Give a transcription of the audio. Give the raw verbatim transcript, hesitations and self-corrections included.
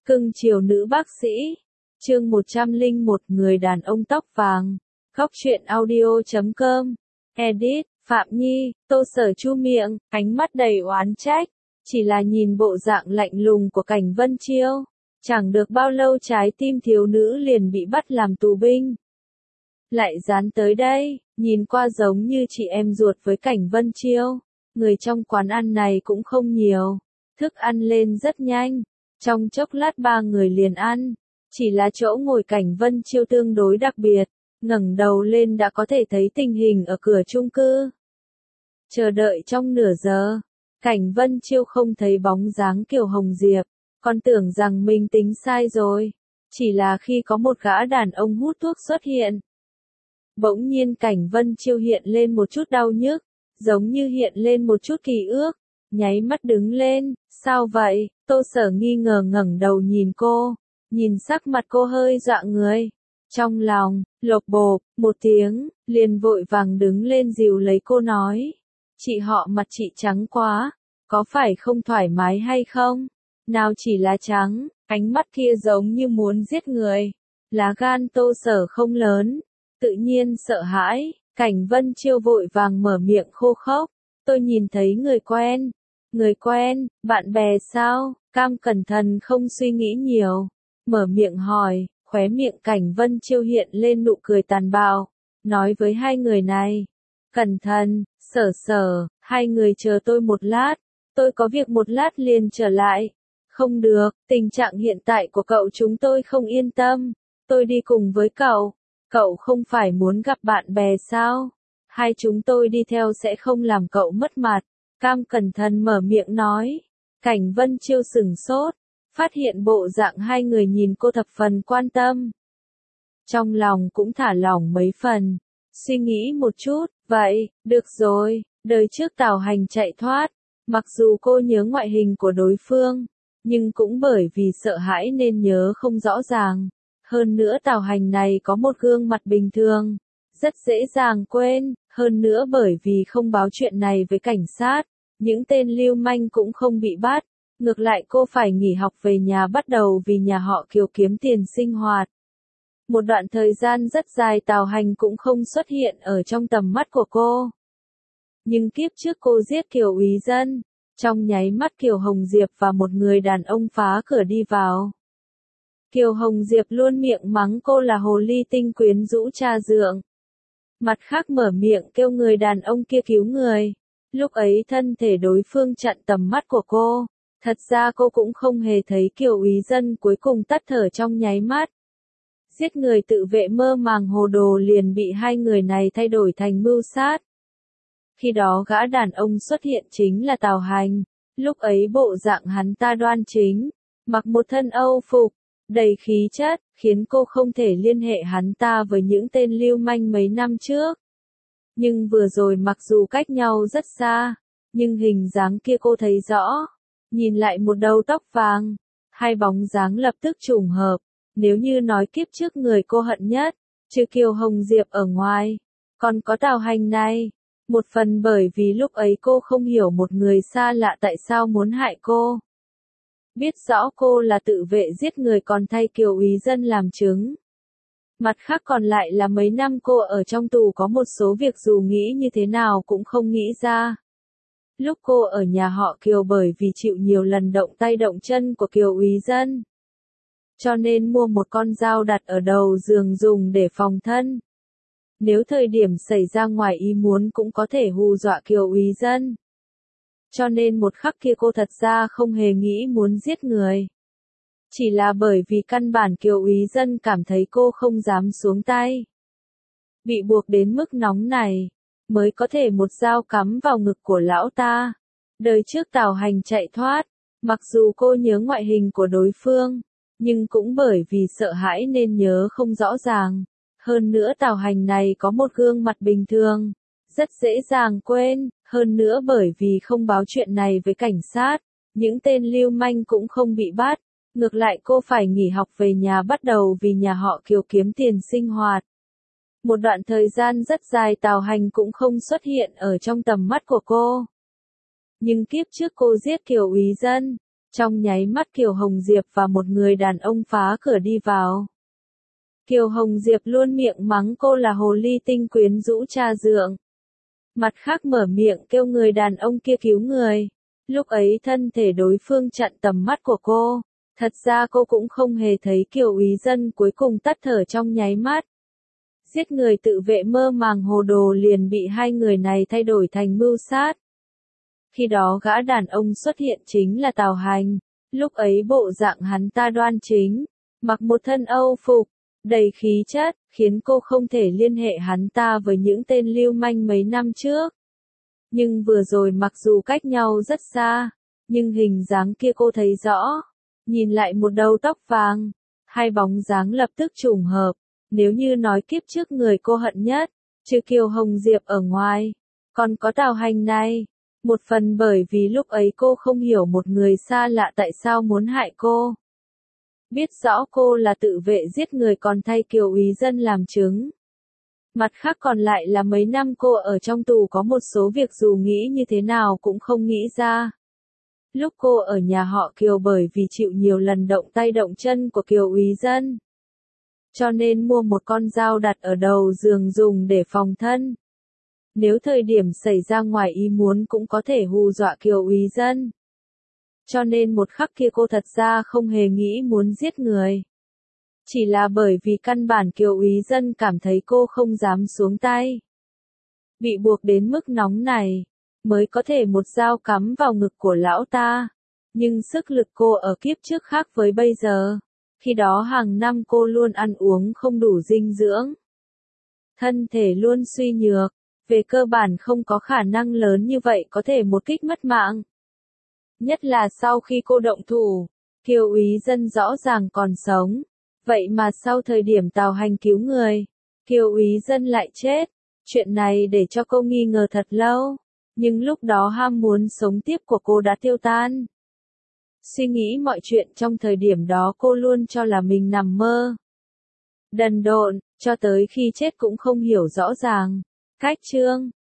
Cưng chiều nữ bác sĩ. Chương một trăm lẻ một Người đàn ông tóc vàng. Góc truyện audio chấm com. Edit, Phạm Nhi, Tô Sở chu miệng, ánh mắt đầy oán trách. Chỉ là nhìn bộ dạng lạnh lùng của Cảnh Vân Chiêu. Chẳng được bao lâu trái tim thiếu nữ liền bị bắt làm tù binh. Lại dán tới đây, nhìn qua giống như chị em ruột với Cảnh Vân Chiêu. Người trong quán ăn này cũng không nhiều. Thức ăn lên rất nhanh. Trong chốc lát ba người liền ăn. Chỉ là chỗ ngồi Cảnh Vân Chiêu tương đối đặc biệt. Ngẩng đầu lên đã có thể thấy tình hình ở cửa chung cư. Chờ đợi trong nửa giờ. Cảnh Vân Chiêu không thấy bóng dáng Kiều Hồng Diệp. Còn tưởng rằng mình tính sai rồi. Chỉ là khi có một gã đàn ông hút thuốc xuất hiện. Bỗng nhiên Cảnh Vân Chiêu hiện lên một chút đau nhức. Giống như hiện lên một chút kỳ ước. Nháy mắt đứng lên. Sao vậy? Tô Sở nghi ngờ ngẩng đầu nhìn cô. Nhìn sắc mặt cô hơi dọa người. Trong lòng, lộc bộp, một tiếng, liền vội vàng đứng lên dìu lấy cô nói. Chị họ mặt chị trắng quá. Có phải không thoải mái hay không? Nào chỉ là trắng, ánh mắt kia giống như muốn giết người. Lá gan Tô Sở không lớn. Tự nhiên sợ hãi. Cảnh Vân Chiêu vội vàng mở miệng khô khốc. Tôi nhìn thấy người quen. Người quen, bạn bè sao? Cam cẩn thận không suy nghĩ nhiều. Mở miệng hỏi, khóe miệng Cảnh Vân Chiêu hiện lên nụ cười tàn bạo. Nói với hai người này. Cẩn thận, Sở Sở, hai người chờ tôi một lát. Tôi có việc một lát liền trở lại. Không được, tình trạng hiện tại của cậu chúng tôi không yên tâm. Tôi đi cùng với cậu. Cậu không phải muốn gặp bạn bè sao? Hai chúng tôi đi theo sẽ không làm cậu mất mặt. Cam cẩn thận mở miệng nói. Cảnh Vân Chiêu sừng sốt. Phát hiện bộ dạng hai người nhìn cô thập phần quan tâm. Trong lòng cũng thả lỏng mấy phần. Suy nghĩ một chút. Vậy, được rồi. Đời trước Tào Hành chạy thoát. Mặc dù cô nhớ ngoại hình của đối phương. Nhưng cũng bởi vì sợ hãi nên nhớ không rõ ràng. Hơn nữa Tào Hành này có một gương mặt bình thường. Rất dễ dàng quên. Hơn nữa bởi vì không báo chuyện này với cảnh sát. Những tên lưu manh cũng không bị bắt. Ngược lại cô phải nghỉ học về nhà bắt đầu vì nhà họ Kiều kiếm tiền sinh hoạt. Một đoạn thời gian rất dài Tào Hành cũng không xuất hiện ở trong tầm mắt của cô. Nhưng kiếp trước cô giết Kiều Úy Dân. Trong nháy mắt Kiều Hồng Diệp và một người đàn ông phá cửa đi vào. Kiều Hồng Diệp luôn miệng mắng cô là hồ ly tinh quyến rũ cha dượng. Mặt khác mở miệng kêu người đàn ông kia cứu người. Lúc ấy thân thể đối phương chặn tầm mắt của cô. Thật ra cô cũng không hề thấy Kiều Úy Dân cuối cùng tắt thở trong nháy mắt. Giết người tự vệ mơ màng hồ đồ liền bị hai người này thay đổi thành mưu sát. Khi đó gã đàn ông xuất hiện chính là Tào Hành. Lúc ấy bộ dạng hắn ta đoan chính. Mặc một thân Âu phục. Đầy khí chất, khiến cô không thể liên hệ hắn ta với những tên lưu manh mấy năm trước. Nhưng vừa rồi mặc dù cách nhau rất xa, nhưng hình dáng kia cô thấy rõ. Nhìn lại một đầu tóc vàng, hai bóng dáng lập tức trùng hợp. Nếu như nói kiếp trước người cô hận nhất, trừ Kiều Hồng Diệp ở ngoài, còn có Tào Hành này. Một phần bởi vì lúc ấy cô không hiểu một người xa lạ tại sao muốn hại cô. Biết rõ cô là tự vệ giết người còn thay Kiều Úy Dân làm chứng. Mặt khác còn lại là mấy năm cô ở trong tù có một số việc dù nghĩ như thế nào cũng không nghĩ ra. Lúc cô ở nhà họ Kiều bởi vì chịu nhiều lần động tay động chân của Kiều Úy Dân. Cho nên mua một con dao đặt ở đầu giường dùng để phòng thân. Nếu thời điểm xảy ra ngoài ý muốn cũng có thể hù dọa Kiều Úy Dân. Cho nên một khắc kia cô thật ra không hề nghĩ muốn giết người. Chỉ là bởi vì căn bản Kiều Úy Dân cảm thấy cô không dám xuống tay. Bị buộc đến mức nóng này, mới có thể một dao cắm vào ngực của lão ta. Đời trước Tào Hành chạy thoát, mặc dù cô nhớ ngoại hình của đối phương, nhưng cũng bởi vì sợ hãi nên nhớ không rõ ràng. Hơn nữa Tào Hành này có một gương mặt bình thường. Rất dễ dàng quên, hơn nữa bởi vì không báo chuyện này với cảnh sát, những tên lưu manh cũng không bị bắt. Ngược lại cô phải nghỉ học về nhà bắt đầu vì nhà họ Kiều kiếm tiền sinh hoạt. Một đoạn thời gian rất dài Tào Hành cũng không xuất hiện ở trong tầm mắt của cô. Nhưng kiếp trước cô giết Kiều Úy Dân. Trong nháy mắt Kiều Hồng Diệp và một người đàn ông phá cửa đi vào. Kiều Hồng Diệp luôn miệng mắng cô là hồ ly tinh quyến rũ cha dượng. Mặt khác mở miệng kêu người đàn ông kia cứu người. Lúc ấy thân thể đối phương chặn tầm mắt của cô. Thật ra cô cũng không hề thấy Kiều úy dân cuối cùng tắt thở trong nháy mắt. Giết người tự vệ mơ màng hồ đồ liền bị hai người này thay đổi thành mưu sát. Khi đó gã đàn ông xuất hiện chính là Tào Hành. Lúc ấy bộ dạng hắn ta đoan chính, mặc một thân Âu phục, đầy khí chất, khiến cô không thể liên hệ hắn ta với những tên lưu manh mấy năm trước. Nhưng vừa rồi mặc dù cách nhau rất xa, nhưng hình dáng kia cô thấy rõ. Nhìn lại một đầu tóc vàng, hai bóng dáng lập tức trùng hợp. Nếu như nói kiếp trước người cô hận nhất, trừ Kiều Hồng Diệp ở ngoài, còn có Tào Hành này. Một phần bởi vì lúc ấy cô không hiểu một người xa lạ tại sao muốn hại cô. Biết rõ cô là tự vệ giết người còn thay Kiều úy dân làm chứng. Mặt khác còn lại là mấy năm cô ở trong tù có một số việc dù nghĩ như thế nào cũng không nghĩ ra. Lúc cô ở nhà họ Kiều bởi vì chịu nhiều lần động tay động chân của Kiều úy dân. Cho nên mua một con dao đặt ở đầu giường dùng để phòng thân. Nếu thời điểm xảy ra ngoài ý muốn cũng có thể hù dọa Kiều úy dân. Cho nên một khắc kia cô thật ra không hề nghĩ muốn giết người. Chỉ là bởi vì căn bản Kiều úy dân cảm thấy cô không dám xuống tay. Bị buộc đến mức nóng này, mới có thể một dao cắm vào ngực của lão ta. Nhưng sức lực cô ở kiếp trước khác với bây giờ. Khi đó hàng năm cô luôn ăn uống không đủ dinh dưỡng. Thân thể luôn suy nhược. Về cơ bản không có khả năng lớn như vậy có thể một kích mất mạng. Nhất là sau khi cô động thủ, Kiều úy dân rõ ràng còn sống. Vậy mà sau thời điểm Tào Hành cứu người, Kiều úy dân lại chết. Chuyện này để cho cô nghi ngờ thật lâu. Nhưng lúc đó ham muốn sống tiếp của cô đã tiêu tan. Suy nghĩ mọi chuyện trong thời điểm đó cô luôn cho là mình nằm mơ. Đần độn, cho tới khi chết cũng không hiểu rõ ràng. Cách chương